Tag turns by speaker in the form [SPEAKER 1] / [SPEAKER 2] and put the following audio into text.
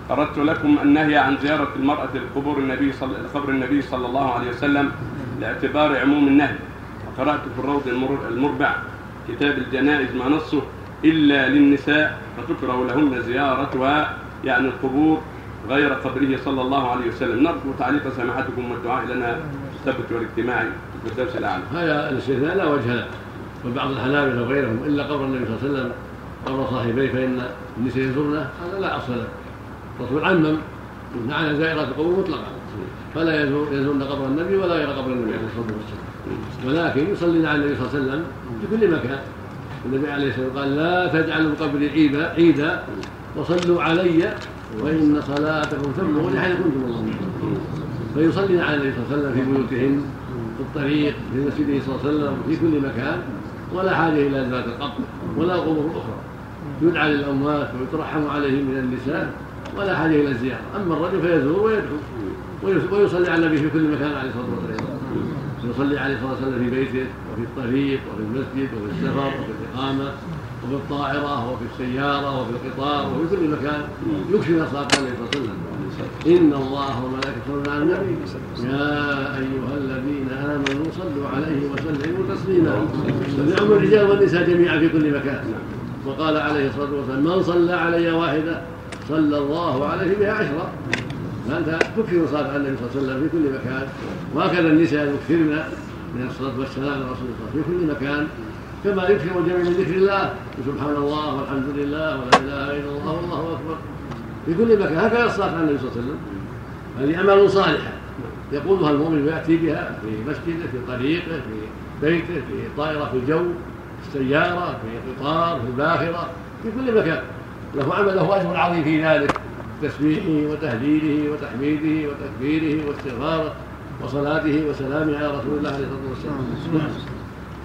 [SPEAKER 1] أردت لكم النهي عن زيارة المرأة لقبر النبي صلى الله عليه وسلم لاعتبار عموم النهي. وقرأت في الروض المربع كتاب الجنائز ما نصه إلا للنساء فتكره لهن زيارتها يعني القبور غير قبره صلى الله عليه وسلم. نرجو تعليق سماحتكم والدعاء لنا الثبت والاجتماعي في الدرس الأعلى.
[SPEAKER 2] هذا الاستثناء لا وجه له، وبعض الحنابلة وغيرهم إلا قبر النبي صلى الله عليه وسلم قبر صاحبيه فإن النساء يزورنا، هذا لا أصل له. الرسول عمم معنى زائرات القبور مطلقا، فلا يزورن قبر النبي ولا غير قبر النبي عليه الصلاة والسلام، ولكن يصلين على النبي صلى الله عليه وسلم في كل مكان. النبي عليه الصلاة والسلام قال لا تجعلوا قبري عيدا وصلوا علي وإن صلاتكم تبلغني حيث كنتم اللهم. فيصلين على النبي صلى الله عليه وسلم في بيوتهن، في الطريق، في مسجده صلى الله عليه وسلم، في كل مكان، ولا حاجة إلى زيارة القبر ولا قبور أخرى. يدعى للأموات ويترحم عليهم من النساء ولا حاجة إلى الزيارة. أما الرجل فيزور ويدخل ويصلي على النبي في كل مكان عليه الصلاة والسلام. يصلي عليه الصلاة والسلام في بيته وفي الطريق وفي المسجد وفي السفر وفي الإقامة وفي الطائرة وفي السيارة وفي القطار وفي كل مكان يكفي الصلاة عليه الصلاة والسلام. إن الله وملائكته يصلون على النبي يا أيها الذين آمنوا صلوا عليه وسلموا تسليما. فليعم الرجال والنساء جميعا في كل مكان. وقال عليه الصلاة والسلام من صلى علي واحدة صلى الله عليه بها 10. فأنت تكثر الصلاة على النبي صلى الله عليه وسلم في كل مكان، وهكذا النساء يكثرن من الصلاة والسلام على رسول الله في كل مكان، كما يكثر الجميع من ذكر الله سبحان الله والحمد لله ولا إله إلا الله والله أكبر في كل مكان. هكذا الصلاة على النبي صلى الله عليه وسلم. هذه أعمال صالحة يقولها المؤمن ويأتي بها في مسجده، في طريقه، في بيته، في طائرة، في الجو، في السيارة، في القطار، في الباخرة، في كل مكان. له عمل، له أجر عظيم في ذلك، تسبيحه وتهليله وتحميده وتكبيره واستغفاره وصلاته وسلامه على رسول الله عليه الصلاة والسلام.